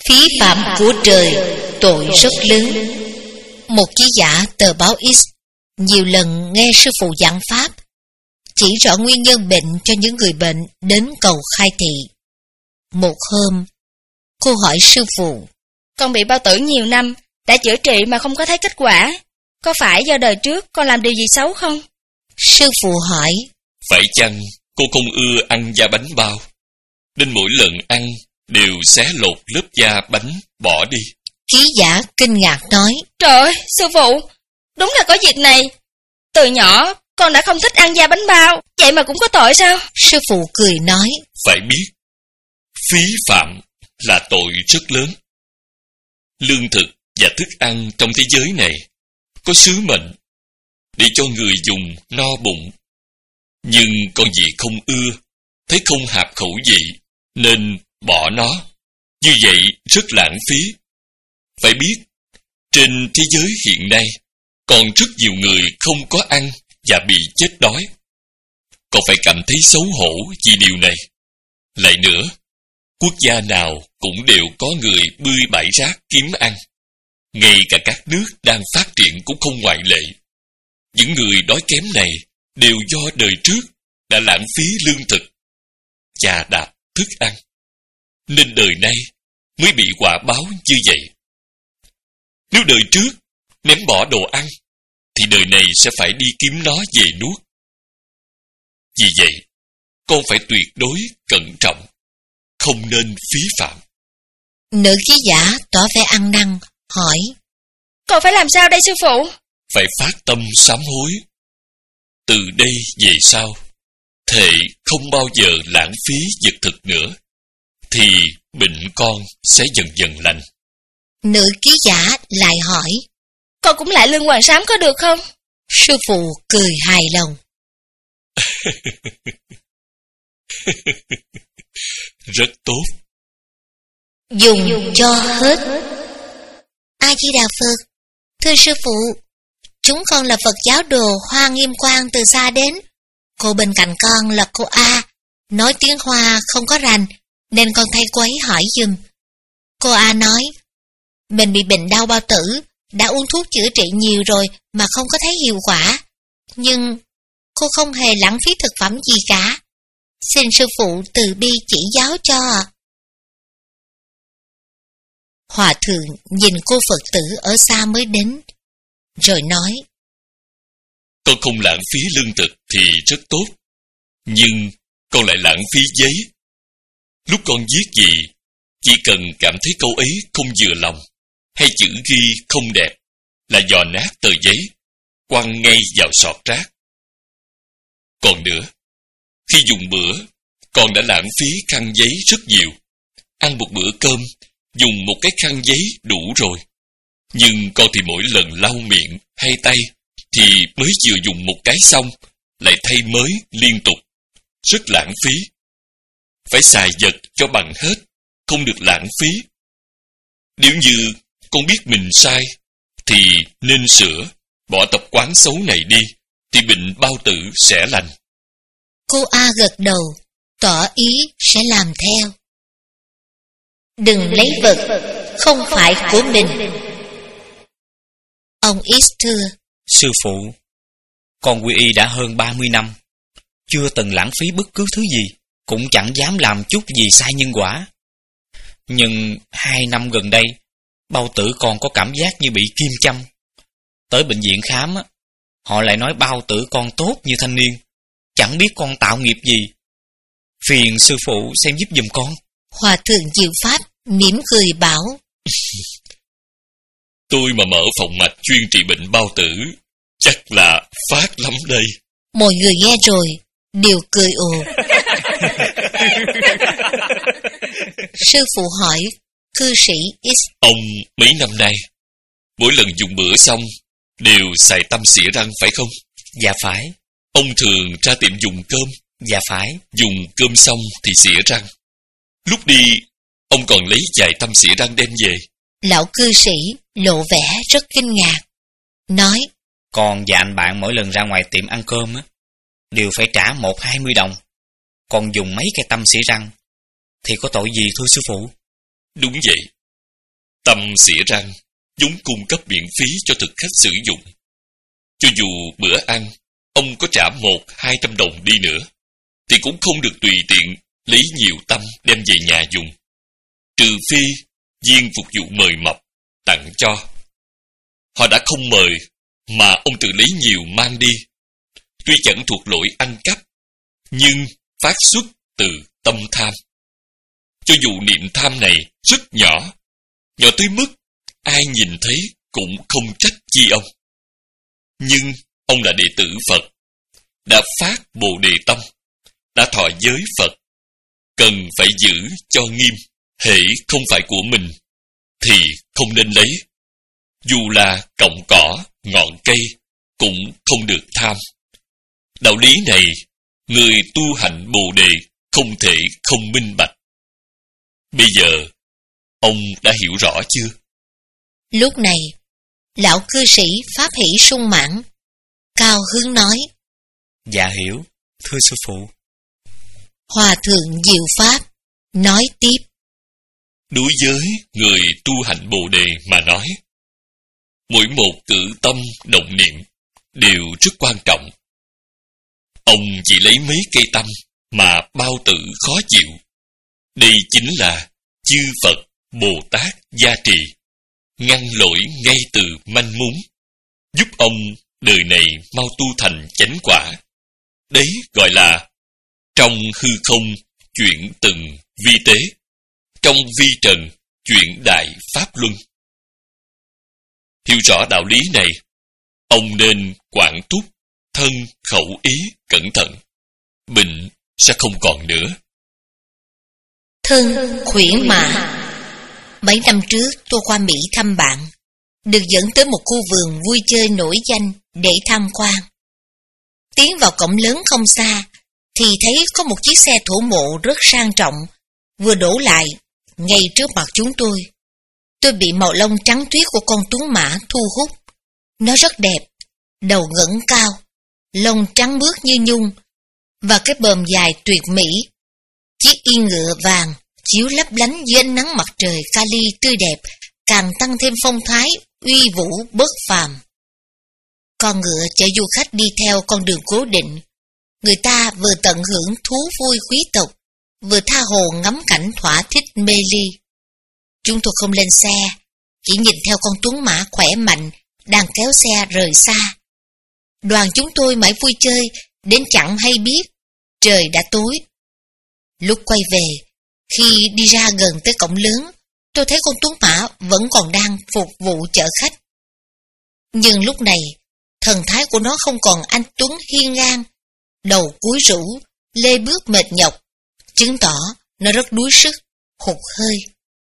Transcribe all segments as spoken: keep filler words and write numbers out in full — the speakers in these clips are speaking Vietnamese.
Phí phạm của trời, tội rất lớn. Một ký giả tờ báo X nhiều lần nghe sư phụ giảng pháp, chỉ rõ nguyên nhân bệnh cho những người bệnh đến cầu khai thị. Một hôm, cô hỏi sư phụ: Con bị bao tử nhiều năm, đã chữa trị mà không có thấy kết quả. Có phải do đời trước con làm điều gì xấu không? Sư phụ hỏi: Phải chăng cô không ưa ăn da bánh bao, nên mỗi lần ăn đều xé lột lớp da bánh bỏ đi? Ký giả kinh ngạc nói: Trời ơi, sư phụ, đúng là có việc này. Từ nhỏ con đã không thích ăn da bánh bao, vậy mà cũng có tội sao? Sư phụ cười nói: Phải biết, phí phạm là tội rất lớn. Lương thực và thức ăn trong thế giới này có sứ mệnh để cho người dùng no bụng. Nhưng con gì không ưa, thấy không hợp khẩu vị, nên bỏ nó. Như vậy rất lãng phí. Phải biết, trên thế giới hiện nay, còn rất nhiều người không có ăn và bị chết đói. Con phải cảm thấy xấu hổ vì điều này. Lại nữa, quốc gia nào cũng đều có người bươi bãi rác kiếm ăn. Ngay cả các nước đang phát triển cũng không ngoại lệ. Những người đói kém này đều do đời trước đã lãng phí lương thực, chà đạp thức ăn, nên đời nay mới bị quả báo như vậy. Nếu đời trước ném bỏ đồ ăn, thì đời này sẽ phải đi kiếm nó về nuốt. Vì vậy, con phải tuyệt đối cẩn trọng, không nên phí phạm. Nữ ký giả tỏ vẻ ăn năn, hỏi: Con phải làm sao đây sư phụ? Phải phát tâm sám hối. Từ đây về sau, thệ không bao giờ lãng phí vật thực nữa, thì bệnh con sẽ dần dần lành. Nữ ký giả lại hỏi: Con cũng lại lương hoàng sám có được không? Sư phụ cười hài lòng. Rất tốt. Dùng, Dùng cho hết. A Di Đà Phật. Thưa sư phụ, chúng con là Phật giáo đồ Hoa Nghiêm Quang từ xa đến. Cô bên cạnh con là cô A, nói tiếng Hoa không có rành, nên con thay cô ấy hỏi giùm. Cô A nói: Mình bị bệnh đau bao tử, đã uống thuốc chữa trị nhiều rồi mà không có thấy hiệu quả. Nhưng cô không hề lãng phí thực phẩm gì cả. Xin sư phụ từ bi chỉ giáo cho. Hòa thượng nhìn cô Phật tử ở xa mới đến, rồi nói: Con không lãng phí lương thực thì rất tốt, nhưng con lại lãng phí giấy. Lúc con viết gì, chỉ cần cảm thấy câu ấy không vừa lòng, hay chữ ghi không đẹp, là dò nát tờ giấy, quăng ngay vào sọt rác. Còn nữa, khi dùng bữa, con đã lãng phí khăn giấy rất nhiều. Ăn một bữa cơm, dùng một cái khăn giấy đủ rồi. Nhưng con thì mỗi lần lau miệng hay tay, thì mới vừa dùng một cái xong, lại thay mới liên tục. Rất lãng phí. Phải xài vật cho bằng hết, không được lãng phí. Nếu như con biết mình sai, thì nên sửa, bỏ tập quán xấu này đi, thì bệnh bao tử sẽ lành. Cô A gật đầu, tỏ ý sẽ làm theo. Đừng lấy vật không phải của mình. Ông X thưa: Sư phụ, con quy y đã hơn ba mươi năm, chưa từng lãng phí bất cứ thứ gì, cũng chẳng dám làm chút gì sai nhân quả. Nhưng hai năm gần đây, bao tử con có cảm giác như bị kim châm. Tới bệnh viện khám, họ lại nói bao tử con tốt như thanh niên, chẳng biết con tạo nghiệp gì. Phiền sư phụ xem giúp giùm con. Hòa thượng Diệu Pháp mỉm cười bảo: Tôi mà mở phòng mạch chuyên trị bệnh bao tử, chắc là phát lắm đây. Mọi người nghe rồi đều cười ồ. Sư phụ hỏi cư sĩ X: Ông mấy năm nay, mỗi lần dùng bữa xong đều xài tăm xỉa răng phải không? Dạ phải. Ông thường ra tiệm dùng cơm? Dạ phải. Dùng cơm xong thì xỉa răng. Lúc đi, ông còn lấy vài tăm xỉa răng đem về. Lão cư sĩ lộ vẻ rất kinh ngạc, nói: Con và anh bạn mỗi lần ra ngoài tiệm ăn cơm á, đều phải trả một hai mươi đồng. Còn dùng mấy cái tăm xỉa răng thì có tội gì thưa sư phụ? Đúng vậy. Tâm xỉa răng vốn cung cấp miễn phí cho thực khách sử dụng. Cho dù bữa ăn ông có trả một hai trăm đồng đi nữa, thì cũng không được tùy tiện lấy nhiều tâm đem về nhà dùng, trừ phi viên phục vụ mời mọc tặng cho. Họ đã không mời mà ông tự lấy nhiều mang đi, tuy chẳng thuộc lỗi ăn cắp, nhưng phát xuất từ tâm tham. Cho dù niệm tham này rất nhỏ, nhỏ tới mức ai nhìn thấy cũng không trách chi ông. Nhưng ông là đệ tử Phật, đã phát Bồ Đề tâm, đã thọ giới Phật, cần phải giữ cho nghiêm. Hễ không phải của mình thì không nên lấy. Dù là cọng cỏ, ngọn cây cũng không được tham. Đạo lý này người tu hành Bồ Đề không thể không minh bạch. Bây giờ ông đã hiểu rõ chưa? Lúc này, lão cư sĩ pháp hỷ sung mãn, cao hứng nói: Dạ hiểu, thưa sư phụ. Hòa thượng diệu pháp nói tiếp: Đối với người tu hành Bồ Đề mà nói, mỗi một cử tâm động niệm đều rất quan trọng. Ông chỉ lấy mấy cây tâm mà bao tử khó chịu. Đây chính là chư Phật Bồ Tát gia trì, ngăn lỗi ngay từ manh mún, giúp ông đời này mau tu thành chánh quả. Đấy gọi là trong hư không chuyển từng vi tế, trong vi trần chuyển đại pháp luân. Hiểu rõ đạo lý này, ông nên quản túc thân khẩu ý cẩn thận, bệnh sẽ không còn nữa. Thân khuyển mã. Mấy năm trước tôi qua Mỹ thăm bạn, được dẫn tới một khu vườn vui chơi nổi danh để tham quan. Tiến vào cổng lớn không xa thì thấy có một chiếc xe thổ mộ rất sang trọng vừa đổ lại ngay trước mặt chúng tôi. Tôi bị màu lông trắng tuyết của con tuấn mã thu hút. Nó rất đẹp, đầu ngẩng cao, lông trắng mướt như nhung và cái bờm dài tuyệt mỹ. Chiếc yên ngựa vàng chiếu lấp lánh dưới ánh nắng mặt trời kali tươi đẹp, càng tăng thêm phong thái uy vũ bất phàm. Con ngựa chở du khách đi theo con đường cố định. Người ta vừa tận hưởng thú vui quý tộc, vừa tha hồ ngắm cảnh thỏa thích mê ly. Chúng tôi không lên xe, chỉ nhìn theo con tuấn mã khỏe mạnh đang kéo xe rời xa. Đoàn chúng tôi mãi vui chơi đến chẳng hay biết trời đã tối. Lúc quay về, khi đi ra gần tới cổng lớn, tôi thấy con tuấn mã vẫn còn đang phục vụ chở khách. Nhưng lúc này, thần thái của nó không còn anh tuấn hiên ngang, đầu cúi rũ, lê bước mệt nhọc, chứng tỏ nó rất đuối sức, hụt hơi.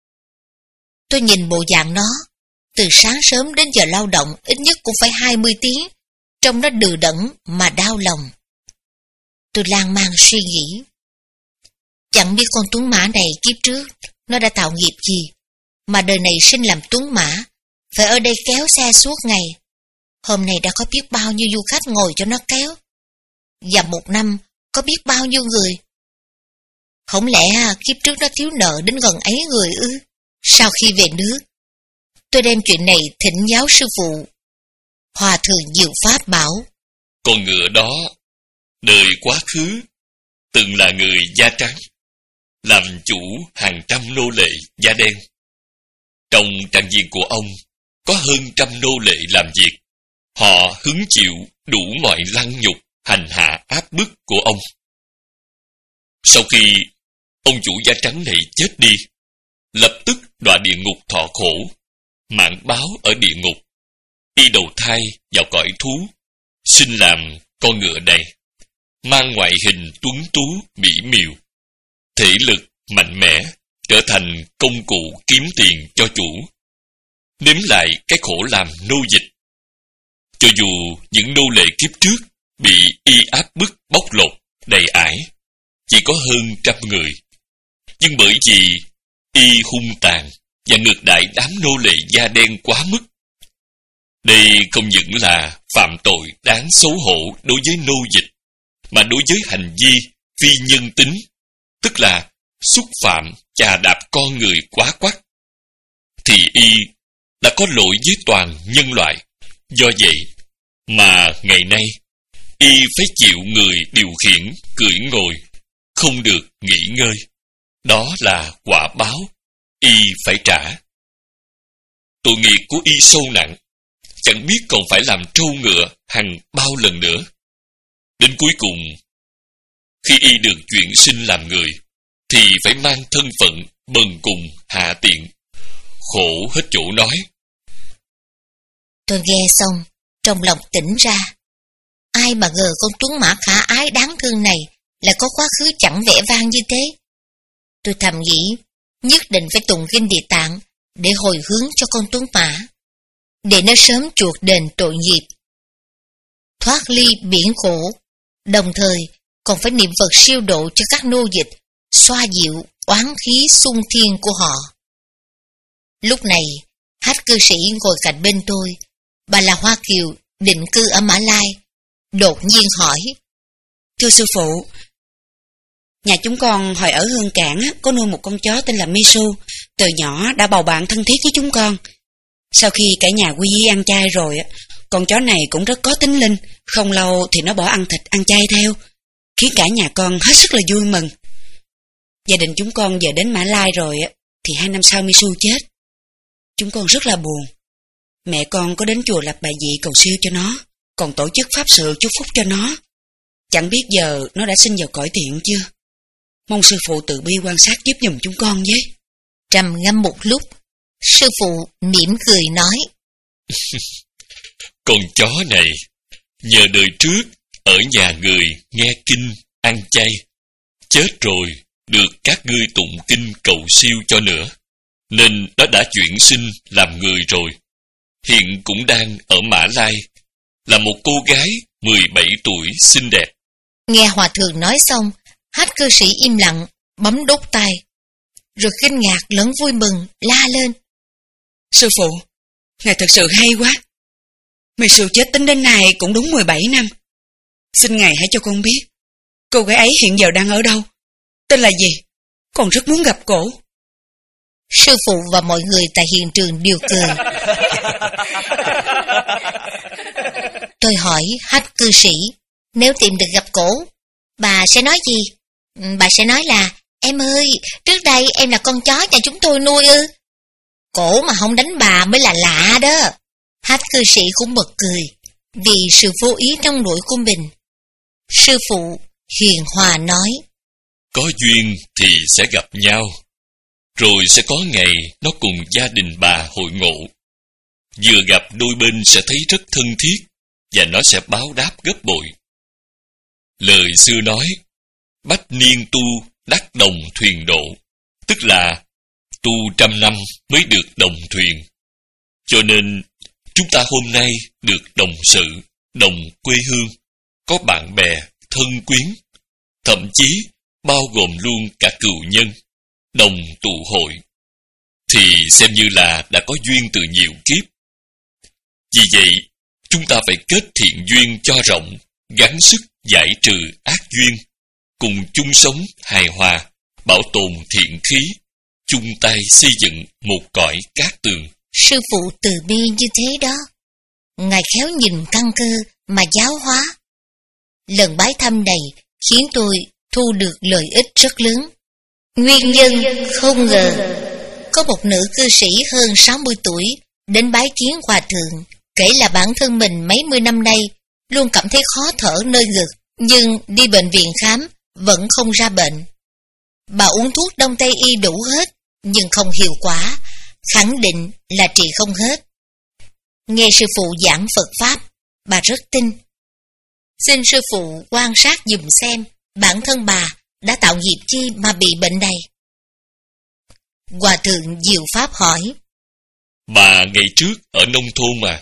Tôi nhìn bộ dạng nó, từ sáng sớm đến giờ lao động ít nhất cũng phải hai mươi tiếng, trông nó đừ đẫn mà đau lòng. Tôi lan man suy nghĩ, chẳng biết con tuấn mã này kiếp trước nó đã tạo nghiệp gì mà đời này sinh làm tuấn mã, phải ở đây kéo xe suốt ngày. Hôm nay đã có biết bao nhiêu du khách ngồi cho nó kéo, và một năm có biết bao nhiêu người. Không lẽ kiếp trước nó thiếu nợ đến gần ấy người ư? Sau khi về nước, tôi đem chuyện này thỉnh giáo sư phụ. Hòa thượng diệu pháp bảo: Con ngựa đó đời quá khứ từng là người da trắng, làm chủ hàng trăm nô lệ da đen. Trong trang viên của ông có hơn trăm nô lệ làm việc. Họ hứng chịu đủ mọi lăng nhục, hành hạ áp bức của ông. Sau khi ông chủ da trắng này chết đi, lập tức đọa địa ngục thọ khổ, mạng báo ở địa ngục, y đầu thai vào cõi thú, sinh làm con ngựa này, mang ngoại hình tuấn tú mỹ miều, thể lực mạnh mẽ, trở thành công cụ kiếm tiền cho chủ, nếm lại cái khổ làm nô dịch. Cho dù những nô lệ kiếp trước bị y áp bức bóc lột đầy ải, chỉ có hơn trăm người, nhưng bởi vì y hung tàn và ngược đãi đám nô lệ da đen quá mức. Đây không những là phạm tội đáng xấu hổ đối với nô dịch, mà đối với hành vi phi nhân tính, tức là xúc phạm chà đạp con người quá quắt, thì y đã có lỗi với toàn nhân loại. Do vậy mà ngày nay y phải chịu người điều khiển cưỡi ngồi, không được nghỉ ngơi. Đó là quả báo y phải trả. Tội nghiệp của y sâu nặng, chẳng biết còn phải làm trâu ngựa hàng bao lần nữa. Đến cuối cùng, khi y được chuyển sinh làm người, thì phải mang thân phận bần cùng hạ tiện, khổ hết chỗ nói. Tôi nghe xong, trong lòng tỉnh ra. Ai mà ngờ con tuấn mã khả ái đáng thương này lại có quá khứ chẳng vẻ vang như thế. Tôi thầm nghĩ, nhất định phải tụng kinh Địa Tạng để hồi hướng cho con tuấn mã, để nó sớm chuộc đền tội nghiệp, thoát ly biển khổ, đồng thời còn phải niệm Phật siêu độ cho các nô dịch, xoa dịu oán khí xung thiên của họ. Lúc này, Hách cư sĩ ngồi cạnh bên tôi. Bà là Hoa Kiều, định cư ở Mã Lai, đột nhiên hỏi: Thưa sư phụ, nhà chúng con hồi ở Hương Cảng có nuôi một con chó tên là Misu, từ nhỏ đã bầu bạn thân thiết với chúng con. Sau khi cả nhà quy y ăn chay rồi, con chó này cũng rất có tính linh, không lâu thì nó bỏ ăn thịt ăn chay theo, khiến cả nhà con hết sức là vui mừng. Gia đình chúng con giờ đến Mã Lai rồi thì hai năm sau Misu chết. Chúng con rất là buồn. Mẹ con có đến chùa Lập Bài Dị cầu siêu cho nó, còn tổ chức pháp sự chúc phúc cho nó. Chẳng biết giờ nó đã sinh vào cõi thiện chưa. Mong sư phụ từ bi quan sát giúp giùm chúng con với. Trầm ngâm một lúc, sư phụ mỉm cười nói: Con chó này nhờ đời trước ở nhà người nghe kinh ăn chay, chết rồi được các ngươi tụng kinh cầu siêu cho nữa, nên nó đã chuyển sinh làm người rồi. Hiện cũng đang ở Mã Lai, là một cô gái mười bảy tuổi xinh đẹp. Nghe hòa thượng nói xong, Hách cư sĩ im lặng, bấm đốt tay, rồi kinh ngạc lẫn vui mừng la lên: Sư phụ, ngài thật sự hay quá. Misu chết tính đến nay cũng đúng mười bảy năm. Xin ngài hãy cho con biết, cô gái ấy hiện giờ đang ở đâu, tên là gì? Con rất muốn gặp cổ. Sư phụ và mọi người tại hiện trường đều cười. Tôi hỏi Hách cư sĩ, nếu tìm được gặp cổ, bà sẽ nói gì? Bà sẽ nói là: Em ơi, trước đây em là con chó nhà chúng tôi nuôi ư? Cổ mà không đánh bà mới là lạ đó. Hách cư sĩ cũng bật cười vì sự vô ý trong nỗi của mình. Sư phụ hiền hòa nói: Có duyên thì sẽ gặp nhau, rồi sẽ có ngày nó cùng gia đình bà hội ngộ. Vừa gặp đôi bên sẽ thấy rất thân thiết, và nó sẽ báo đáp gấp bội. Lời xưa nói, bách niên tu đắc đồng thuyền độ, tức là tu trăm năm mới được đồng thuyền. Cho nên chúng ta hôm nay được đồng sự, đồng quê hương, có bạn bè, thân quyến, thậm chí bao gồm luôn cả cừu nhân, đồng tụ hội, thì xem như là đã có duyên từ nhiều kiếp. Vì vậy, chúng ta phải kết thiện duyên cho rộng, gắng sức giải trừ ác duyên, cùng chung sống hài hòa, bảo tồn thiện khí, chung tay xây dựng một cõi cát tường. Sư phụ từ bi như thế đó, ngài khéo nhìn căn cơ mà giáo hóa. Lần bái thăm này khiến tôi thu được lợi ích rất lớn. Nguyên nhân không ngờ, có một nữ cư sĩ hơn sáu mươi tuổi đến bái kiến hòa thượng, kể là bản thân mình mấy mươi năm nay luôn cảm thấy khó thở nơi ngực, nhưng đi bệnh viện khám vẫn không ra bệnh. Bà uống thuốc đông tây y đủ hết nhưng không hiệu quả, khẳng định là trị không hết. Nghe sư phụ giảng Phật Pháp, bà rất tin. Xin sư phụ quan sát dùm xem bản thân bà đã tạo nghiệp chi mà bị bệnh này. Hòa thượng Diệu Pháp hỏi: Bà ngày trước ở nông thôn mà?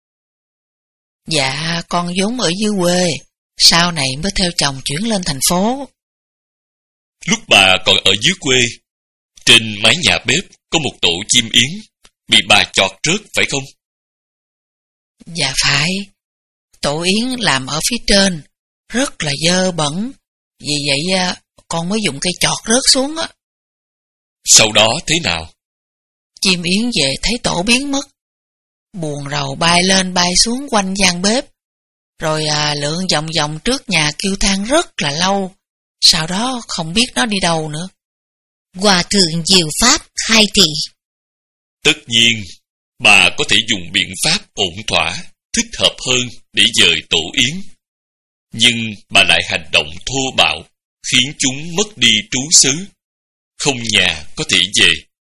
Dạ, con vốn ở dưới quê, sau này mới theo chồng chuyển lên thành phố. Lúc bà còn ở dưới quê, trên mái nhà bếp có một tổ chim yến, bị bà chọt rớt phải không? Dạ phải, tổ yến làm ở phía trên, rất là dơ bẩn, vì vậy con mới dùng cây chọt rớt xuống á. Sau đó thế nào? chim yến về thấy tổ biến mất. Buồn rầu bay lên bay xuống quanh gian bếp, rồi à, lượn vòng vòng trước nhà kêu than rất là lâu, sau đó không biết nó đi đâu nữa. Hòa thượng Diệu Pháp khai thị: Tất nhiên, bà có thể dùng biện pháp ổn thỏa, thích hợp hơn để dời tổ yến. Nhưng bà lại hành động thô bạo, khiến chúng mất đi trú xứ, không nhà có thể về.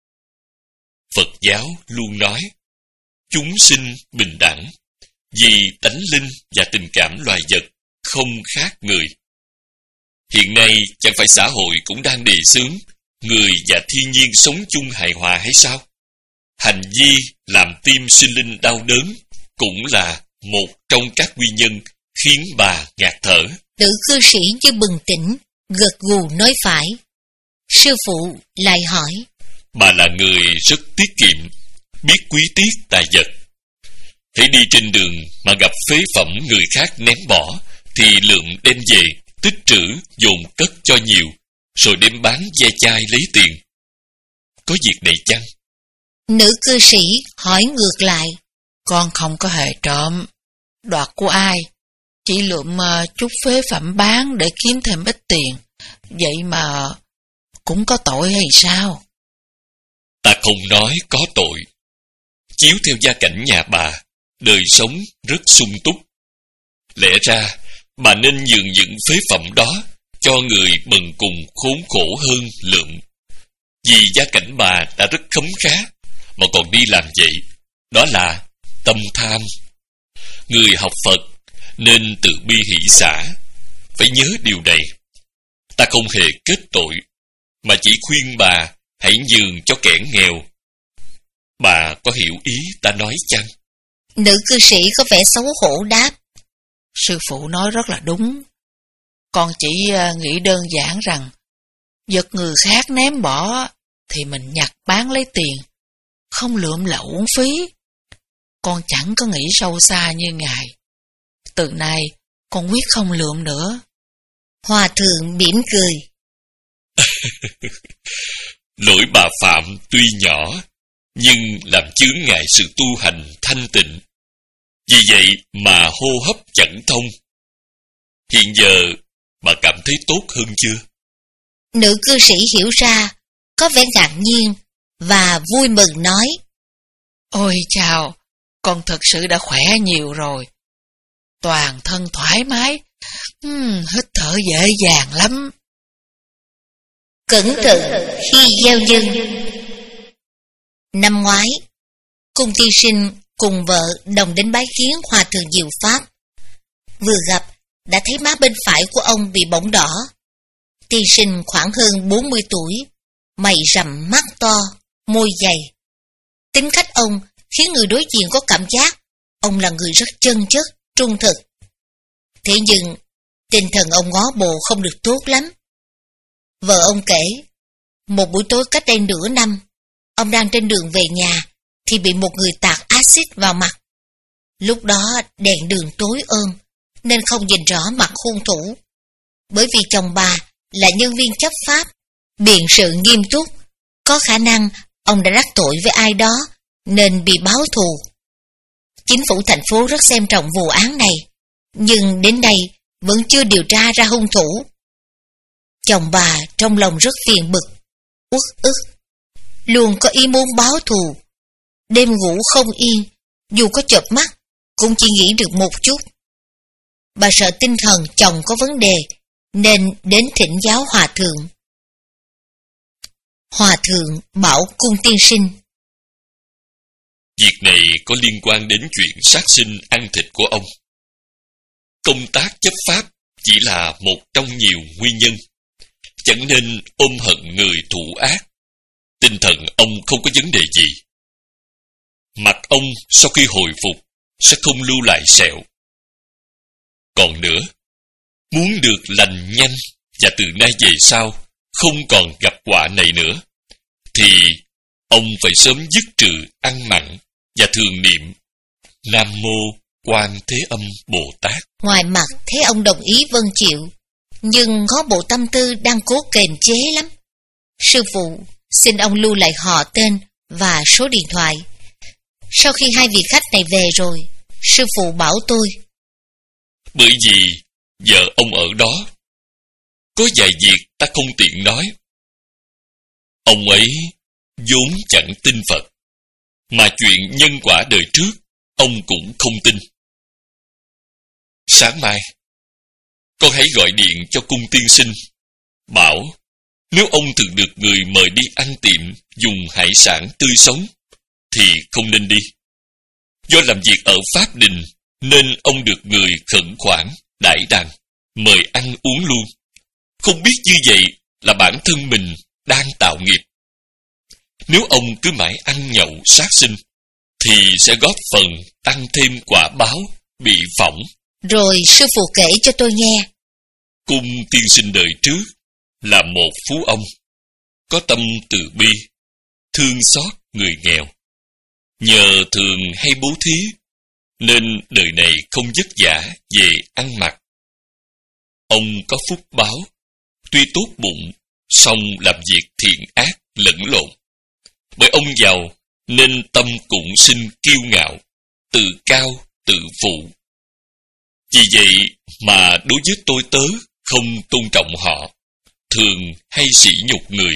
Phật giáo luôn nói, chúng sinh bình đẳng, vì tánh linh và tình cảm loài vật không khác người. Hiện nay chẳng phải xã hội cũng đang đề xướng người và thiên nhiên sống chung hài hòa hay sao? Hành vi làm tim sinh linh đau đớn cũng là một trong các nguyên nhân khiến bà ngạt thở. Nữ cư sĩ như bừng tỉnh, gật gù nói phải. Sư phụ lại hỏi: Bà là người rất tiết kiệm, biết quý tiếc tài vật. Hãy đi trên đường mà gặp phế phẩm người khác ném bỏ, thì lượng đem về, tích trữ, dồn cất cho nhiều, rồi đem bán ve chai lấy tiền. Có việc này chăng? Nữ cư sĩ hỏi ngược lại: Con không có hề trộm, đoạt của ai, chỉ lượm uh, chút phế phẩm bán để kiếm thêm ít tiền. Vậy mà cũng có tội hay sao? Ta không nói có tội. Chiếu theo gia cảnh nhà bà, đời sống rất sung túc. Lẽ ra bà nên nhường những phế phẩm đó cho người bần cùng khốn khổ hơn lượm. Vì gia cảnh bà đã rất khấm khá mà còn đi làm vậy, đó là tâm tham. Người học Phật nên từ bi hỷ xả, phải nhớ điều này. Ta không hề kết tội, mà chỉ khuyên bà hãy nhường cho kẻ nghèo. Bà có hiểu ý ta nói chăng? Nữ cư sĩ có vẻ xấu hổ đáp: Sư phụ nói rất là đúng. Con chỉ nghĩ đơn giản rằng vật người khác ném bỏ thì mình nhặt bán lấy tiền, không lượm là uổng phí. Con chẳng có nghĩ sâu xa như ngài. Từ nay con quyết không lượm nữa. Hòa thượng mỉm cười: Lỗi bà phạm tuy nhỏ, nhưng làm chướng ngại sự tu hành thanh tịnh. Vì vậy mà hô hấp chẳng thông. Hiện giờ bà cảm thấy tốt hơn chưa? Nữ cư sĩ hiểu ra, có vẻ ngạc nhiên và vui mừng nói: Ôi chào, con thật sự đã khỏe nhiều rồi. Toàn thân thoải mái, uhm, hít thở dễ dàng lắm. Cẩn thận khi gieo nhân. Năm ngoái, Cung Tiên Sinh cùng vợ đồng đến bái kiến Hòa thượng Diệu Pháp. Vừa gặp, đã thấy má bên phải của ông bị bỏng đỏ. Tiên Sinh khoảng hơn bốn mươi tuổi, mày rậm mắt to, môi dày. Tính cách ông khiến người đối diện có cảm giác ông là người rất chân chất, trung thực. Thế nhưng, tinh thần ông ngó bộ không được tốt lắm. Vợ ông kể, một buổi tối cách đây nửa năm, ông đang trên đường về nhà thì bị một người tạt axit vào mặt. Lúc đó đèn đường tối ôm nên không nhìn rõ mặt hung thủ. Bởi vì chồng bà là nhân viên chấp pháp, biện sự nghiêm túc, có khả năng ông đã đắc tội với ai đó nên bị báo thù. Chính phủ thành phố rất xem trọng vụ án này, nhưng đến nay vẫn chưa điều tra ra hung thủ. Chồng bà trong lòng rất phiền bực, uất ức, luôn có ý muốn báo thù. Đêm ngủ không yên, dù có chợp mắt cũng chỉ nghĩ được một chút. Bà sợ tinh thần chồng có vấn đề nên đến thỉnh giáo hòa thượng. Hòa thượng bảo Cung Tiên Sinh: Việc này có liên quan đến chuyện sát sinh ăn thịt của ông. Công tác chấp pháp chỉ là một trong nhiều nguyên nhân. Chẳng nên ôm hận người thủ ác. Tinh thần ông không có vấn đề gì. Mặt ông sau khi hồi phục sẽ không lưu lại sẹo. Còn nữa, muốn được lành nhanh và từ nay về sau không còn gặp họa này nữa, thì ông phải sớm dứt trừ ăn mặn và thường niệm Nam Mô Quan Thế Âm Bồ Tát. Ngoài mặt thấy ông đồng ý vâng chịu, nhưng ngó bộ tâm tư đang cố kềm chế lắm. Sư phụ xin ông lưu lại họ tên và số điện thoại. Sau khi hai vị khách này về rồi, sư phụ bảo tôi: Bởi vì vợ ông ở đó, có vài việc ta không tiện nói. Ông ấy vốn chẳng tin Phật, mà chuyện nhân quả đời trước ông cũng không tin. Sáng mai con hãy gọi điện cho cung tiên sinh, bảo nếu ông thường được người mời đi ăn tiệm dùng hải sản tươi sống thì không nên đi. Do làm việc ở Pháp Đình nên ông được người khẩn khoản, đãi đàn, mời ăn uống luôn. Không biết như vậy là bản thân mình đang tạo nghiệp. Nếu ông cứ mãi ăn nhậu sát sinh thì sẽ góp phần tăng thêm quả báo bị phỏng. Rồi sư phụ kể cho tôi nghe. Cung tiên sinh đời trước là một phú ông, có tâm từ bi, thương xót người nghèo. Nhờ thường hay bố thí nên đời này không vất vả về ăn mặc. Ông có phúc báo, tuy tốt bụng, song làm việc thiện ác lẫn lộn. Bởi ông giàu nên tâm cũng sinh kiêu ngạo, tự cao, tự phụ. Vì vậy mà đối với tôi tớ không tôn trọng họ, thường hay sỉ nhục người.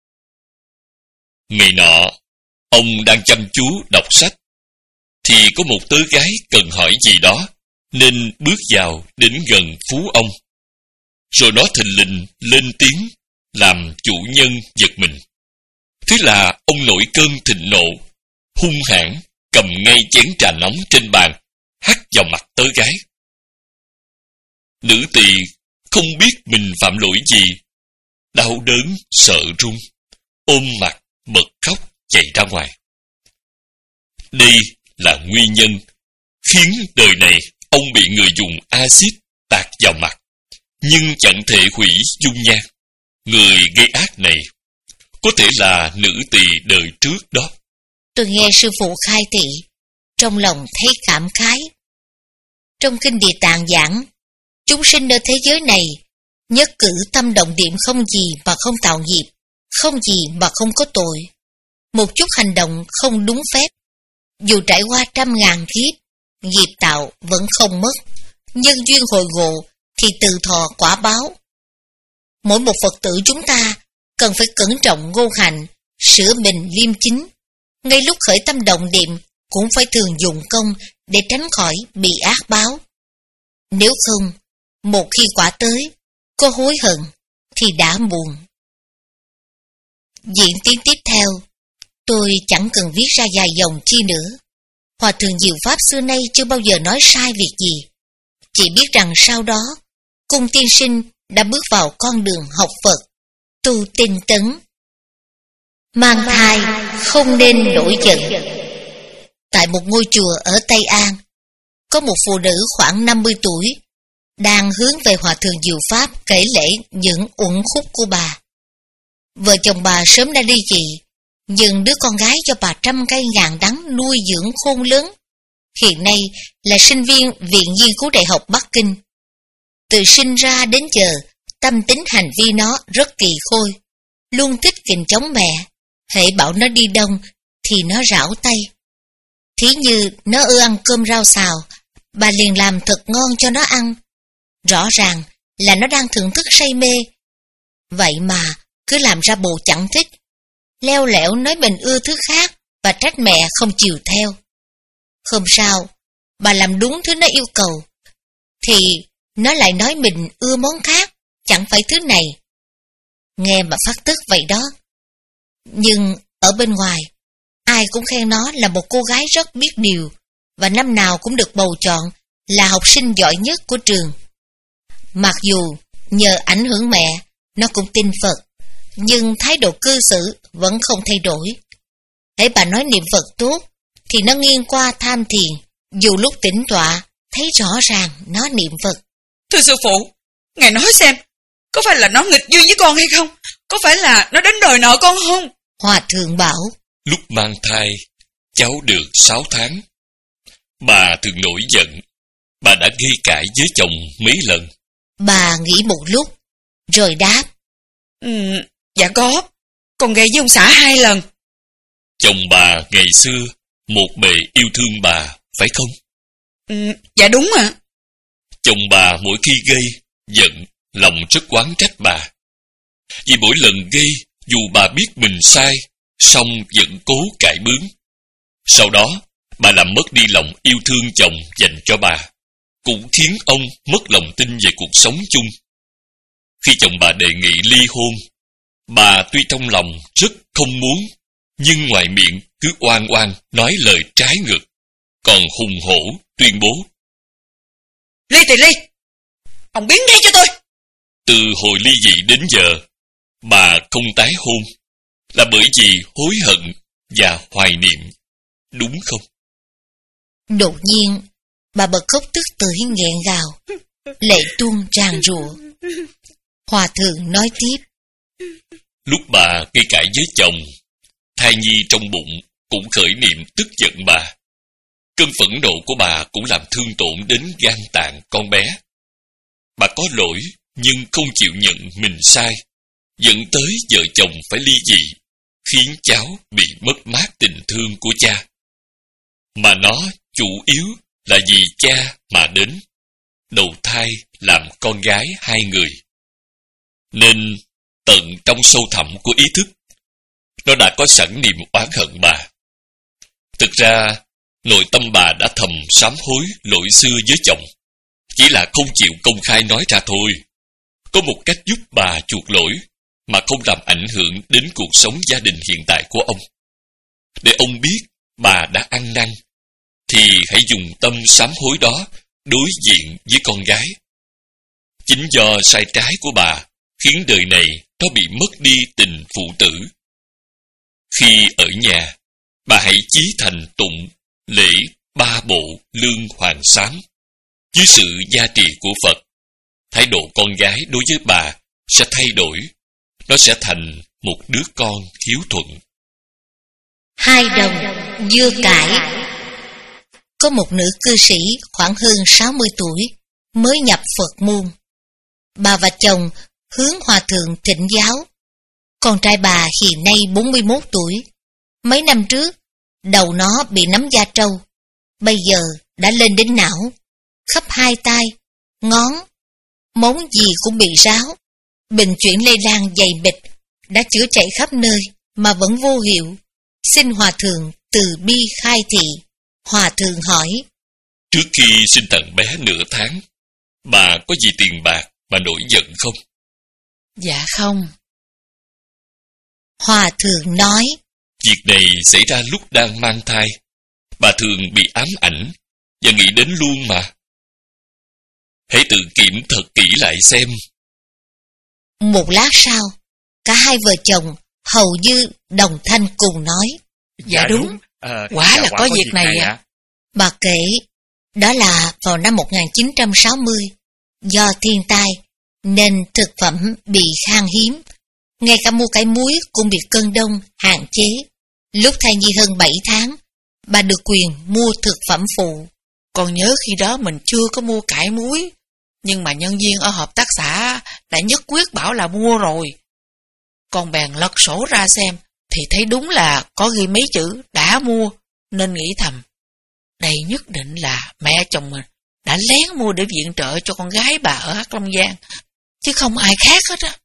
Ngày nọ, ông đang chăm chú đọc sách, thì có một tớ gái cần hỏi gì đó, nên bước vào đến gần phú ông. Rồi nó thình lình lên tiếng, làm chủ nhân giật mình. Thế là ông nổi cơn thịnh nộ, hung hãn cầm ngay chén trà nóng trên bàn, hắt vào mặt tớ gái. Nữ tỳ không biết mình phạm lỗi gì, đau đớn sợ run, ôm mặt bật khóc chạy ra ngoài. Đây là nguyên nhân khiến đời này ông bị người dùng axit tạt vào mặt, nhưng chẳng thể hủy dung nhan. Người gây ác này có thể là nữ tỳ đời trước đó. Tôi nghe sư phụ khai thị, trong lòng thấy cảm khái. Trong kinh Địa Tạng giảng, chúng sinh ở thế giới này nhất cử tâm động niệm không gì mà không tạo nghiệp, không gì mà không có tội. Một chút hành động không đúng phép, dù trải qua trăm ngàn kiếp, nghiệp tạo vẫn không mất. Nhân duyên hồi ngộ thì từ thọ quả báo. Mỗi một Phật tử chúng ta cần phải cẩn trọng ngôn hành, sửa mình liêm chính. Ngay lúc khởi tâm động niệm cũng phải thường dùng công để tránh khỏi bị ác báo. Nếu không, một khi quả tới, có hối hận thì đã muộn. Diễn tiến tiếp theo, tôi chẳng cần viết ra dài dòng chi nữa. Hòa thượng Diệu Pháp xưa nay chưa bao giờ nói sai việc gì. Chỉ biết rằng sau đó, cung tiên sinh đã bước vào con đường học Phật, tu tinh tấn. Mang thai không nên nổi giận. Tại một ngôi chùa ở Tây An, có một phụ nữ khoảng năm mươi tuổi đang hướng về Hòa thượng Diệu Pháp kể lễ những uẩn khúc của bà. Vợ chồng bà sớm đã ly dị, nhưng đứa con gái do bà trăm cây ngàn đắng nuôi dưỡng khôn lớn, hiện nay là sinh viên Viện Nghiên cứu Đại học Bắc Kinh. Từ sinh ra đến giờ, tâm tính hành vi nó rất kỳ khôi, luôn thích kình chống mẹ. Hễ bảo nó đi đông thì nó rảo tay. Thí như nó ưa ăn cơm rau xào, bà liền làm thật ngon cho nó ăn. Rõ ràng là nó đang thưởng thức say mê. Vậy mà cứ làm ra bộ chẳng thích, leo lẻo nói mình ưa thứ khác và trách mẹ không chiều theo. Hôm sau, bà làm đúng thứ nó yêu cầu, thì nó lại nói mình ưa món khác, chẳng phải thứ này. Nghe mà phát tức vậy đó. Nhưng ở bên ngoài, ai cũng khen nó là một cô gái rất biết điều, và năm nào cũng được bầu chọn là học sinh giỏi nhất của trường. Mặc dù nhờ ảnh hưởng mẹ, nó cũng tin Phật, nhưng thái độ cư xử vẫn không thay đổi. Hễ bà nói niệm Phật tốt, thì nó nghiêng qua tham thiền, dù lúc tĩnh tọa, thấy rõ ràng nó niệm Phật. Thưa sư phụ, ngài nói xem, có phải là nó nghịch duyên với con hay không? Có phải là nó đánh đòi nợ con không? Hòa thượng bảo, lúc mang thai, cháu được sáu tháng. Bà thường nổi giận, bà đã gây cãi với chồng mấy lần. Bà nghĩ một lúc, rồi đáp, Ừ, dạ có, con gây với ông xã hai lần. Chồng bà ngày xưa một bề yêu thương bà, phải không? Ừ, dạ đúng ạ. Chồng bà mỗi khi gây, giận, lòng rất oán trách bà. Vì mỗi lần gây, dù bà biết mình sai, song vẫn cố cãi bướng. Sau đó, bà làm mất đi lòng yêu thương chồng dành cho bà, cũng khiến ông mất lòng tin về cuộc sống chung. Khi chồng bà đề nghị ly hôn, bà tuy trong lòng rất không muốn, nhưng ngoài miệng cứ oan oan nói lời trái ngược, còn hùng hổ tuyên bố: Ly thì ly, ông biến ngay cho tôi. Từ hồi ly dị đến giờ, bà không tái hôn là bởi vì hối hận và hoài niệm, đúng không? Đột nhiên, bà bật khóc tức tưởi nghẹn gào, lệ tuôn tràn rụa. Hòa thượng nói tiếp: Lúc bà gây cãi với chồng, thai nhi trong bụng cũng khởi niệm tức giận bà. Cơn phẫn nộ của bà cũng làm thương tổn đến gan tạng con bé. Bà có lỗi nhưng không chịu nhận mình sai, dẫn tới vợ chồng phải ly dị, khiến cháu bị mất mát tình thương của cha. Mà nó chủ yếu là vì cha mà đến, đầu thai làm con gái hai người. Nên tận trong sâu thẳm của ý thức, nó đã có sẵn niềm oán hận bà. Thực ra, nội tâm bà đã thầm sám hối lỗi xưa với chồng, chỉ là không chịu công khai nói ra thôi. Có một cách giúp bà chuộc lỗi mà không làm ảnh hưởng đến cuộc sống gia đình hiện tại của ông. Để ông biết bà đã ăn năn, thì hãy dùng tâm sám hối đó đối diện với con gái. Chính do sai trái của bà khiến đời này nó bị mất đi tình phụ tử. Khi ở nhà, bà hãy chí thành tụng lễ ba bộ lương hoàng sám. Dưới sự gia trì của Phật, thái độ con gái đối với bà sẽ thay đổi. Nó sẽ thành một đứa con hiếu thuận. Hai đồng dưa cải. Có một nữ cư sĩ khoảng hơn sáu mươi tuổi, mới nhập Phật môn. Bà và chồng hướng hòa thượng thỉnh giáo. Con trai bà hiện nay bốn mươi mốt tuổi. Mấy năm trước, đầu nó bị nấm da trâu. Bây giờ đã lên đến não, khắp hai tay, ngón, móng gì cũng bị ráo. Bệnh chuyển lây lan dày bịch, đã chữa chạy khắp nơi mà vẫn vô hiệu. Xin hòa thượng từ bi khai thị. Hòa thượng hỏi: Trước khi sinh thằng bé nửa tháng, bà có gì tiền bạc mà nổi giận không? Dạ không. Hòa thượng nói: Việc này xảy ra lúc đang mang thai. Bà thường bị ám ảnh và nghĩ đến luôn mà. Hãy tự kiểm thật kỹ lại xem. Một lát sau, cả hai vợ chồng hầu như đồng thanh cùng nói: Dạ, dạ đúng, đúng. À, quả là có việc này ạ. À. Bà kể, đó là vào năm một nghìn chín trăm sáu mươi, do thiên tai nên thực phẩm bị khan hiếm, ngay cả mua cải muối cũng bị cơn đông hạn chế. Lúc thai nhi hơn bảy tháng, bà được quyền mua thực phẩm phụ. Còn nhớ khi đó mình chưa có mua cải muối, nhưng mà nhân viên ở hợp tác xã đã nhất quyết bảo là mua rồi. Con bèn lật sổ ra xem, thì thấy đúng là có ghi mấy chữ đã mua, nên nghĩ thầm, đây nhất định là mẹ chồng mình đã lén mua để viện trợ cho con gái bà ở Hắc Long Giang, chứ không ai khác hết á.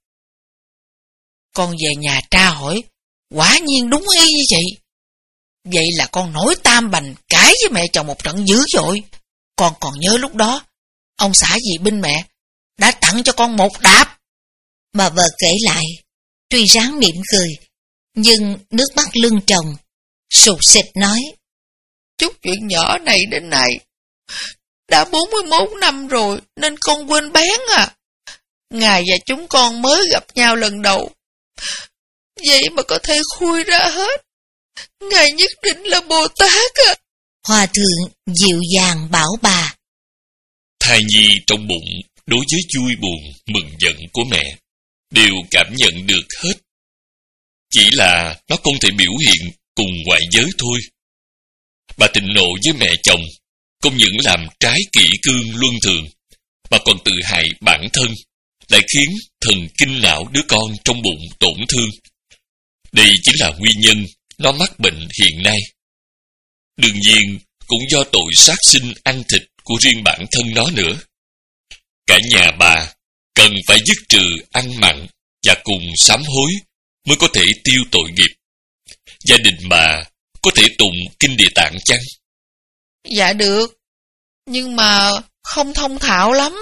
Con về nhà tra hỏi, quả nhiên đúng y như vậy. Vậy là con nổi tam bành cãi với mẹ chồng một trận dữ dội. Con còn nhớ lúc đó, ông xã dì binh mẹ đã tặng cho con một đạp. Bà vợ kể lại, tuy ráng mỉm cười, nhưng nước mắt lưng chồng, sụt sịt nói: Chút chuyện nhỏ này đến nay, đã bốn mươi mốt năm rồi nên con quên bén à. Ngài và chúng con mới gặp nhau lần đầu, vậy mà có thể khui ra hết. Ngài nhất định là Bồ Tát à. Hòa thượng dịu dàng bảo bà: Thai nhi trong bụng đối với vui buồn, mừng giận của mẹ đều cảm nhận được hết. Chỉ là nó không thể biểu hiện cùng ngoại giới thôi. Bà thịnh nộ với mẹ chồng không những làm trái kỷ cương luân thường, mà còn tự hại bản thân, lại khiến thần kinh não đứa con trong bụng tổn thương. Đây chính là nguyên nhân nó mắc bệnh hiện nay. Đương nhiên, cũng do tội sát sinh ăn thịt của riêng bản thân nó nữa. Cả nhà bà cần phải dứt trừ ăn mặn và cùng sám hối mới có thể tiêu tội nghiệp. Gia đình bà có thể tụng kinh Địa Tạng chăng? Dạ được, nhưng mà không thông thạo lắm.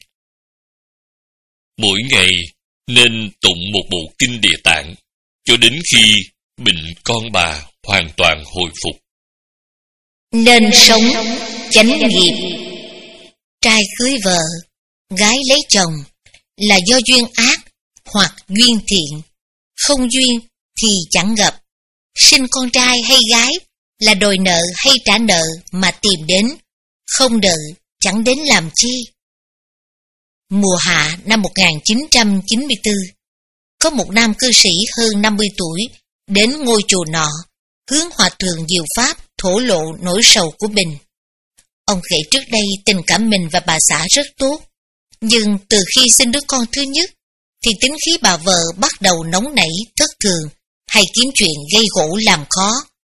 Mỗi ngày nên tụng một bộ kinh Địa Tạng cho đến khi bệnh con bà hoàn toàn hồi phục. Nên sống chánh nghiệp. Trai cưới vợ, gái lấy chồng là do duyên ác hoặc duyên thiện. Không duyên thì chẳng gặp. Sinh con trai hay gái là đòi nợ hay trả nợ mà tìm đến. Không đợi chẳng đến làm chi. Mùa hạ năm một nghìn chín trăm chín mươi tư, có một nam cư sĩ hơn năm mươi tuổi đến ngôi chùa nọ, hướng hòa thượng Diệu Pháp thổ lộ nỗi sầu của mình. Ông kể trước đây tình cảm mình và bà xã rất tốt, nhưng từ khi sinh đứa con thứ nhất, thì tính khí bà vợ bắt đầu nóng nảy thất thường, hay kiếm chuyện gây gổ làm khó.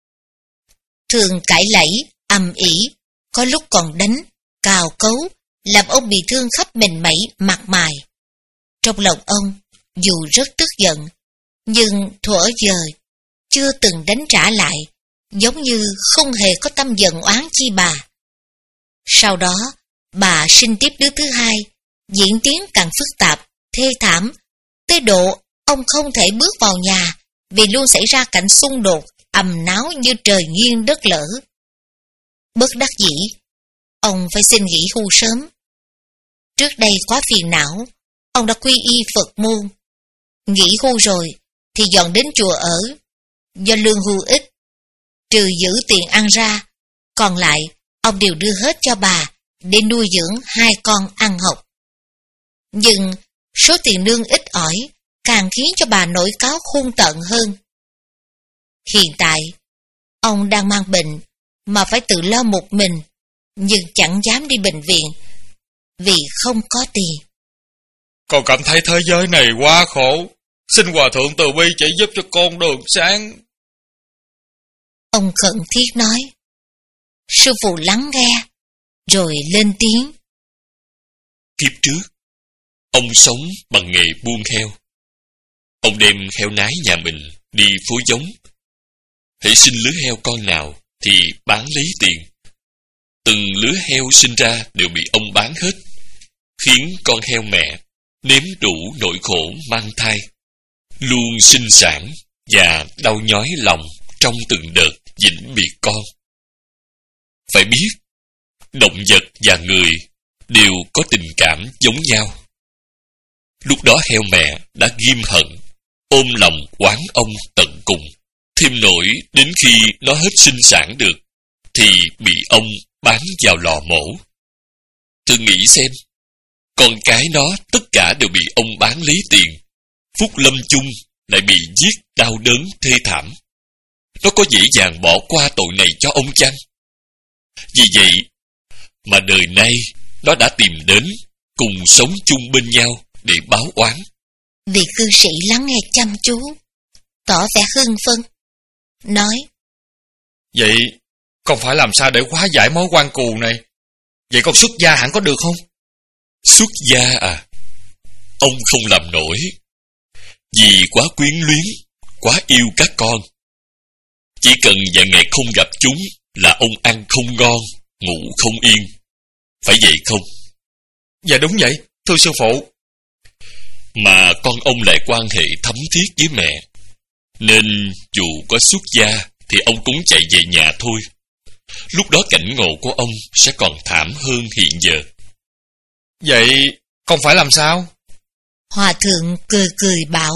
Thường cãi lẫy, ầm ĩ, có lúc còn đánh, cào cấu, làm ông bị thương khắp mình mẩy, mặt mày. Trong lòng ông, dù rất tức giận, nhưng thuở giờ chưa từng đánh trả lại, giống như không hề có tâm giận oán chi bà. Sau đó, bà sinh tiếp đứa thứ hai, diễn tiến càng phức tạp, thê thảm, tới độ ông không thể bước vào nhà vì luôn xảy ra cảnh xung đột, ầm náo như trời nghiêng đất lở. Bất đắc dĩ, ông phải xin nghỉ hưu sớm. Trước đây quá phiền não, ông đã quy y Phật môn. Nghỉ hưu rồi thì dọn đến chùa ở. Do lương hưu ít, trừ giữ tiền ăn ra, còn lại ông đều đưa hết cho bà để nuôi dưỡng hai con ăn học. Nhưng số tiền lương ít ỏi càng khiến cho bà nổi cáo hung tợn hơn. Hiện tại, ông đang mang bệnh mà phải tự lo một mình, nhưng chẳng dám đi bệnh viện vì không có tiền. Con cảm thấy thế giới này quá khổ. Xin Hòa Thượng từ bi chỉ giúp cho con đường sáng. Ông khẩn thiết nói. Sư phụ lắng nghe, rồi lên tiếng. Kiếp trước, ông sống bằng nghề buôn heo. Ông đem heo nái nhà mình đi phối giống. Hễ sinh lứa heo con nào thì bán lấy tiền. Từng lứa heo sinh ra đều bị ông bán hết, khiến con heo mẹ nếm đủ nỗi khổ mang thai, luôn sinh sản và đau nhói lòng trong từng đợt vĩnh biệt con. Phải biết, động vật và người đều có tình cảm giống nhau. Lúc đó heo mẹ đã ghim hận, ôm lòng oán ông tận cùng. Thêm nỗi đến khi nó hết sinh sản được, thì bị ông bán vào lò mổ. Thử nghĩ xem, con cái nó tất cả đều bị ông bán lấy tiền. Phúc lâm chung lại bị giết đau đớn thê thảm. Nó có dễ dàng bỏ qua tội này cho ông chăng? Vì vậy mà đời nay nó đã tìm đến cùng sống chung bên nhau để báo oán. Vị cư sĩ lắng nghe chăm chú, tỏ vẻ hưng phấn, nói: Vậy con phải làm sao để hóa giải mối quan cù này? Vậy con xuất gia hẳn có được không? Xuất gia à? Ông không làm nổi, vì quá quyến luyến, quá yêu các con. Chỉ cần vài ngày không gặp chúng là ông ăn không ngon, ngủ không yên. Phải vậy không? Dạ đúng vậy, thưa sư phụ. Mà con ông lại quan hệ thấm thiết với mẹ, nên dù có xuất gia thì ông cũng chạy về nhà thôi. Lúc đó cảnh ngộ của ông sẽ còn thảm hơn hiện giờ. Vậy con phải làm sao? Hòa thượng cười cười bảo: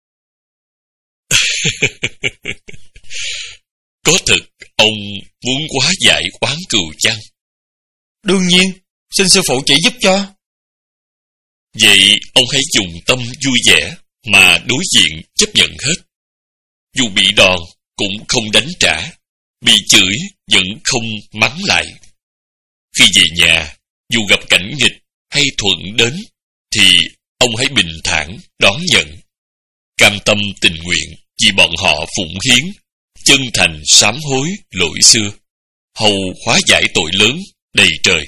Có thực ông muốn hóa giải oán cừu chăng? Đương nhiên, xin sư phụ chỉ giúp cho. Vậy ông hãy dùng tâm vui vẻ mà đối diện chấp nhận hết. Dù bị đòn cũng không đánh trả, bị chửi vẫn không mắng lại. Khi về nhà, dù gặp cảnh nghịch hay thuận đến, thì ông hãy bình thản đón nhận, cam tâm tình nguyện vì bọn họ phụng hiến, chân thành sám hối lỗi xưa, hầu hóa giải tội lớn đầy trời.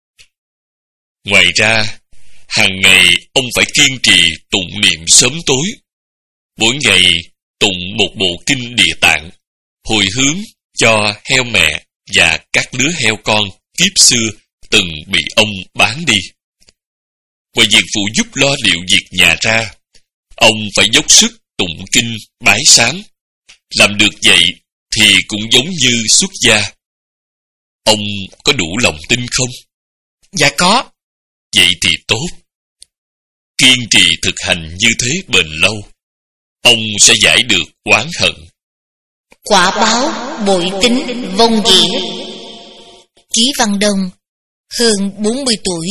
Ngoài ra, hàng ngày ông phải kiên trì tụng niệm sớm tối, mỗi ngày tụng một bộ kinh Địa Tạng, hồi hướng cho heo mẹ và các lứa heo con kiếp xưa từng bị ông bán đi. Ngoài việc phụ giúp lo liệu việc nhà ra, ông phải dốc sức tụng kinh bái sám. Làm được vậy thì cũng giống như xuất gia. Ông có đủ lòng tin không? Dạ có. Vậy thì tốt. Kiên trì thực hành như thế bền lâu, ông sẽ giải được oán hận. Quả báo bội tính vong dĩ. Ký Văn Đông, hơn bốn mươi tuổi,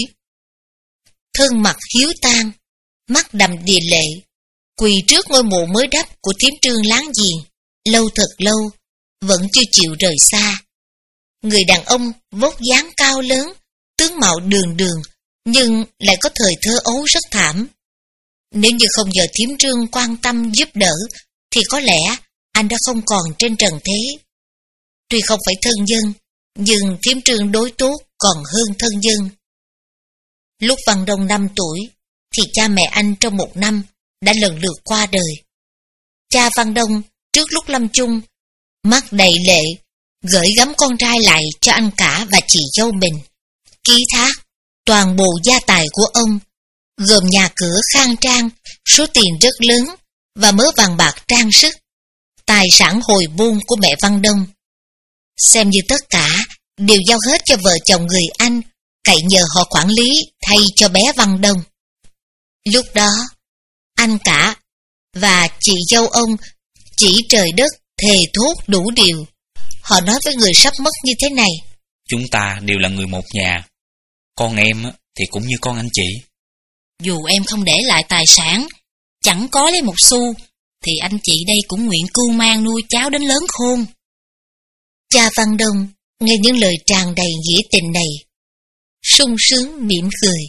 thân mặt hiếu tang, mắt đầm đìa lệ, quỳ trước ngôi mộ mới đắp của thím Trương láng giềng, lâu thật lâu, vẫn chưa chịu rời xa. Người đàn ông vóc dáng cao lớn, tướng mạo đường đường, nhưng lại có thời thơ ấu rất thảm. Nếu như không nhờ thím Trương quan tâm giúp đỡ, thì có lẽ anh đã không còn trên trần thế. Tuy không phải thân dân, nhưng thím Trương đối tốt còn hơn thân dân. Lúc Văn Đông năm tuổi, thì cha mẹ anh trong một năm đã lần lượt qua đời. Cha Văn Đông trước lúc lâm chung, mắt đầy lệ, gửi gắm con trai lại cho anh cả và chị dâu mình, ký thác toàn bộ gia tài của ông, gồm nhà cửa khang trang, số tiền rất lớn và mớ vàng bạc trang sức, tài sản hồi buôn của mẹ Văn Đông. Xem như tất cả đều giao hết cho vợ chồng người anh, cậy nhờ họ quản lý thay cho bé Văn Đông. Lúc đó, anh cả và chị dâu ông chỉ trời đất thề thốt đủ điều. Họ nói với người sắp mất như thế này: Chúng ta đều là người một nhà. Con em thì cũng như con anh chị. Dù em không để lại tài sản, chẳng có lấy một xu, thì anh chị đây cũng nguyện cưu mang nuôi cháu đến lớn khôn. Cha Văn Đông nghe những lời tràn đầy nghĩa tình này, sung sướng mỉm cười,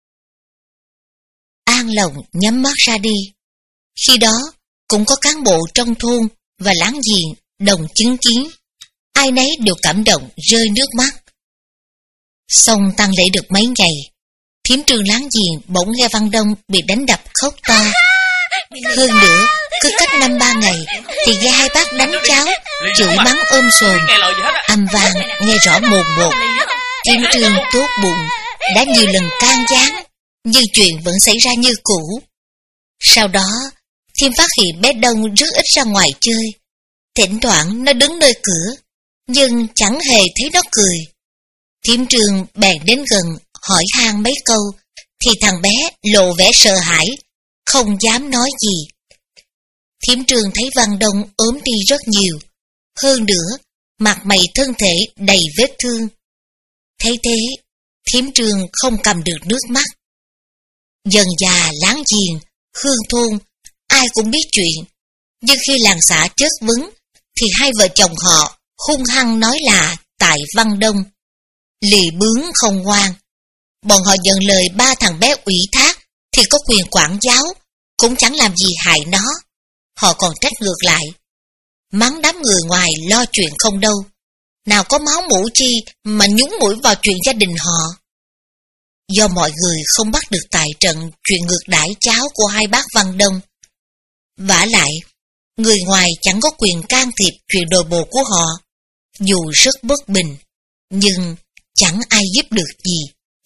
an lòng nhắm mắt ra đi. Khi đó cũng có cán bộ trong thôn và láng giềng đồng chứng kiến, ai nấy đều cảm động rơi nước mắt. Xong tang lễ được mấy ngày, thím Trương láng giềng bỗng nghe Văn Đông bị đánh đập khóc to. Hơn nữa, cứ cách năm ba ngày thì nghe hai bác đánh cháu, chửi mắng ôm sồn, âm vang nghe rõ mồn một. Thím Trương tốt bụng đã nhiều lần can gián, nhưng chuyện vẫn xảy ra như cũ. Sau đó, thím phát hiện bé Đông rất ít ra ngoài chơi. Thỉnh thoảng nó đứng nơi cửa, nhưng chẳng hề thấy nó cười. Thím Trương bèn đến gần hỏi han mấy câu, thì thằng bé lộ vẻ sợ hãi, không dám nói gì. Thím Trương thấy Văn Đông ốm đi rất nhiều, hơn nữa mặt mày thân thể đầy vết thương. Thấy thế, thím Trương không cầm được nước mắt. Dần già láng giềng, hương thôn, ai cũng biết chuyện, nhưng khi làng xã chất vấn, thì hai vợ chồng họ hung hăng nói là tại Văn Đông. Lì bướng không ngoan. Bọn họ nhận lời ba thằng bé ủy thác thì có quyền quản giáo, cũng chẳng làm gì hại nó. Họ còn trách ngược lại, mắng đám người ngoài lo chuyện không đâu, nào có máu mủ chi mà nhúng mũi vào chuyện gia đình họ. Do mọi người không bắt được tại trận chuyện ngược đãi cháu của hai bác Văn Đông. Vả lại, người ngoài chẳng có quyền can thiệp chuyện nội bộ của họ, dù rất bất bình, nhưng chẳng ai giúp được gì.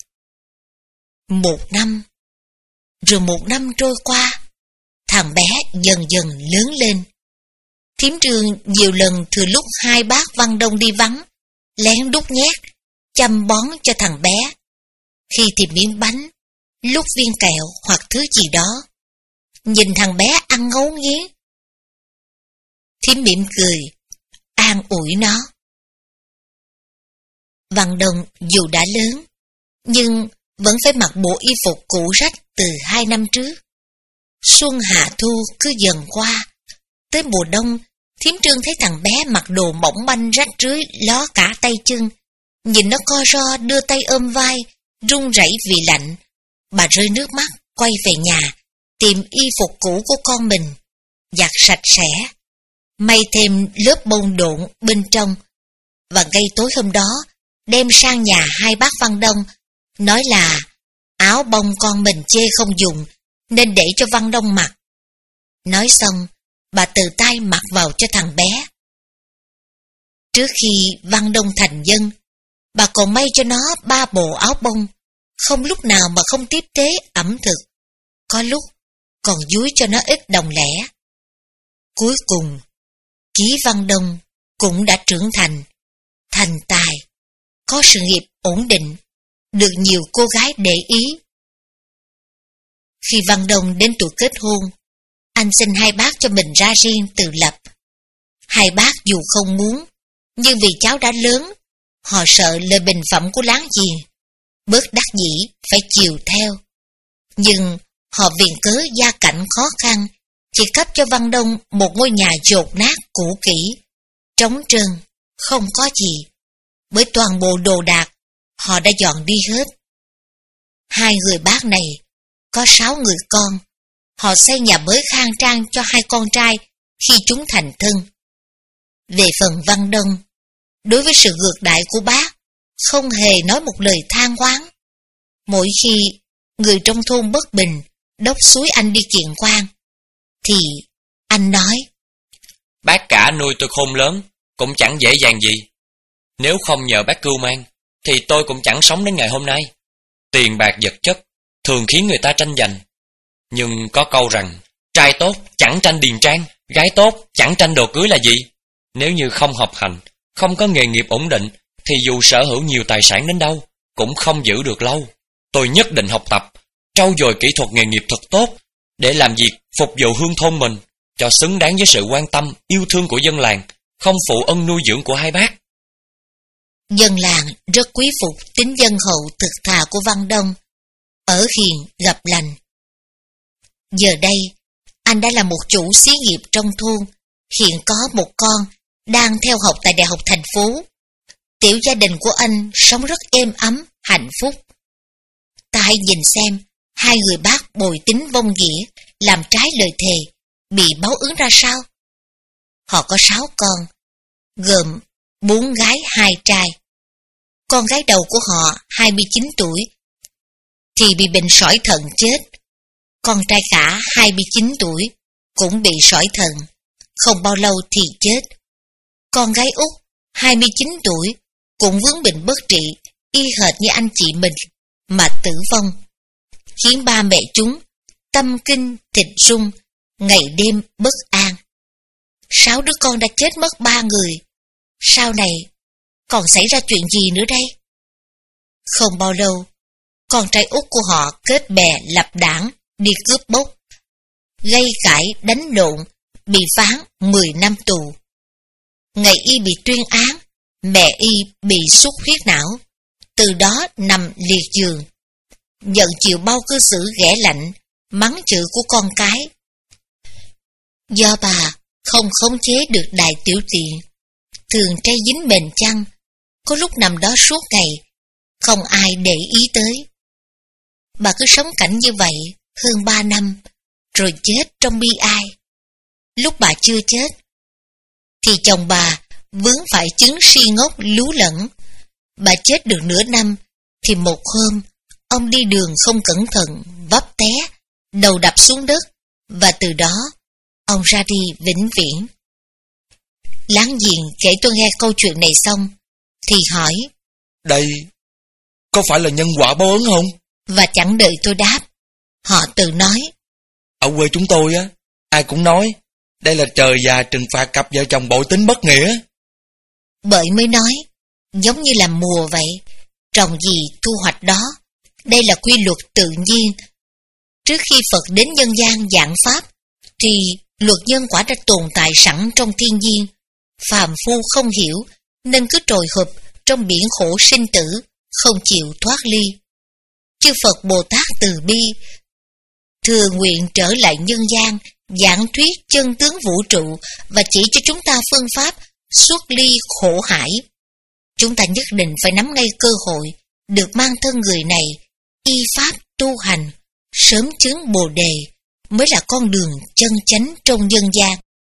Một năm, rồi một năm trôi qua, thằng bé dần dần lớn lên. Thím Trương nhiều lần thừa lúc hai bác Văn Đông đi vắng, lén đút nhét, chăm bón cho thằng bé. Khi tìm miếng bánh, lúc viên kẹo hoặc thứ gì đó, nhìn thằng bé ăn ngấu nghiến, thím mỉm cười, an ủi nó. Văn Đông dù đã lớn, nhưng vẫn phải mặc bộ y phục cũ rách từ hai năm trước. Xuân hạ thu cứ dần qua, tới mùa đông, thím Trương thấy thằng bé mặc đồ mỏng manh rách rưới ló cả tay chân, nhìn nó co ro đưa tay ôm vai, run rẩy vì lạnh. Bà rơi nước mắt, quay về nhà, tìm y phục cũ của con mình, giặt sạch sẽ. may thêm lớp bông độn bên trong, và ngay tối hôm đó đem sang nhà hai bác Văn Đông, nói là áo bông con mình chê không dùng nên để cho Văn Đông mặc. Nói xong, bà tự tay mặc vào cho thằng bé. Trước khi Văn Đông thành dân, bà còn may cho nó ba bộ áo bông, không lúc nào mà không tiếp tế ẩm thực, có lúc còn dúi cho nó ít đồng lẻ. Cuối cùng, Chí Văn Đông cũng đã trưởng thành, thành tài, có sự nghiệp ổn định, được nhiều cô gái để ý. Khi Văn Đông đến tuổi kết hôn, anh xin hai bác cho mình ra riêng tự lập. Hai bác dù không muốn, nhưng vì cháu đã lớn, họ sợ lời bình phẩm của láng giềng, bớt đắc dĩ phải chiều theo. Nhưng họ viện cớ gia cảnh khó khăn, chỉ cấp cho Văn Đông một ngôi nhà dột nát cũ kỹ, trống trơn, không có gì, bởi toàn bộ đồ đạc họ đã dọn đi hết. Hai người bác này có sáu người con, họ xây nhà mới khang trang cho hai con trai khi chúng thành thân. Về phần Văn Đông, đối với sự ngược đại của bác, không hề nói một lời than oán. Mỗi khi người trong thôn bất bình đốc xúi anh đi kiện quan, thì anh nói: Bác cả nuôi tôi khôn lớn, cũng chẳng dễ dàng gì. Nếu không nhờ bác cưu mang, thì tôi cũng chẳng sống đến ngày hôm nay. Tiền bạc vật chất thường khiến người ta tranh giành. Nhưng có câu rằng, trai tốt chẳng tranh điền trang, gái tốt chẳng tranh đồ cưới là gì? Nếu như không học hành, không có nghề nghiệp ổn định, thì dù sở hữu nhiều tài sản đến đâu, cũng không giữ được lâu. Tôi nhất định học tập, trau dồi kỹ thuật nghề nghiệp thật tốt, để làm việc phục vụ hương thôn mình, cho xứng đáng với sự quan tâm, yêu thương của dân làng, không phụ ân nuôi dưỡng của hai bác. Dân làng rất quý phục tính dân hậu thực thà của Văn Đông, ở hiền gặp lành. Giờ đây, anh đã là một chủ xí nghiệp trong thôn, hiện có một con đang theo học tại Đại học thành phố. Tiểu gia đình của anh sống rất êm ấm, hạnh phúc. Ta hãy nhìn xem, hai người bác bồi tính vong nghĩa, làm trái lời thề, bị báo ứng ra sao? Họ có sáu con, gồm bốn gái hai trai. Con gái đầu của họ hai mươi chín tuổi, thì bị bệnh sỏi thận chết. Con trai cả hai mươi chín tuổi, cũng bị sỏi thận, không bao lâu thì chết. Con gái út hai mươi chín tuổi, cũng vướng bệnh bất trị, y hệt như anh chị mình, mà tử vong, khiến ba mẹ chúng tâm kinh thịt rung, ngày đêm bất an. Sáu đứa con đã chết mất ba người, sau này còn xảy ra chuyện gì nữa đây? Không bao lâu, con trai út của họ kết bè lập đảng, đi cướp bóc, gây cãi đánh lộn, bị phán mười năm tù. Ngày y bị tuyên án, mẹ y bị xuất huyết não, từ đó nằm liệt giường, nhận chịu bao cư xử ghẻ lạnh, mắng chửi của con cái. Do bà không khống chế được đại tiểu tiện, thường tray dính mền chăn, có lúc nằm đó suốt ngày, không ai để ý tới. Bà cứ sống cảnh như vậy hơn ba năm, rồi chết trong bi ai. Lúc bà chưa chết, thì chồng bà vướng phải chứng si ngốc lú lẫn. Bà chết được nửa năm, thì một hôm, ông đi đường không cẩn thận, vấp té, đầu đập xuống đất, và từ đó, ông ra đi vĩnh viễn. Láng giềng kể tôi nghe câu chuyện này xong, thì hỏi: Đây, có phải là nhân quả báo ứng không? Và chẳng đợi tôi đáp, họ tự nói: Ở quê chúng tôi á, ai cũng nói, đây là trời già trừng phạt cặp vợ chồng bội tính bất nghĩa. Bởi mới nói, giống như là mùa vậy, trồng gì thu hoạch đó, đây là quy luật tự nhiên. Trước khi Phật đến nhân gian giảng pháp, thì luật nhân quả đã tồn tại sẵn trong thiên nhiên. Phàm phu không hiểu, nên cứ trồi hụp trong biển khổ sinh tử, không chịu thoát ly. Chư Phật Bồ Tát từ bi, thừa nguyện trở lại nhân gian, giảng thuyết chân tướng vũ trụ và chỉ cho chúng ta phương pháp xuất ly khổ hải. Chúng ta nhất định phải nắm ngay cơ hội được mang thân người này, y pháp tu hành, sớm chứng Bồ đề mới là con đường chân chánh trong nhân gian.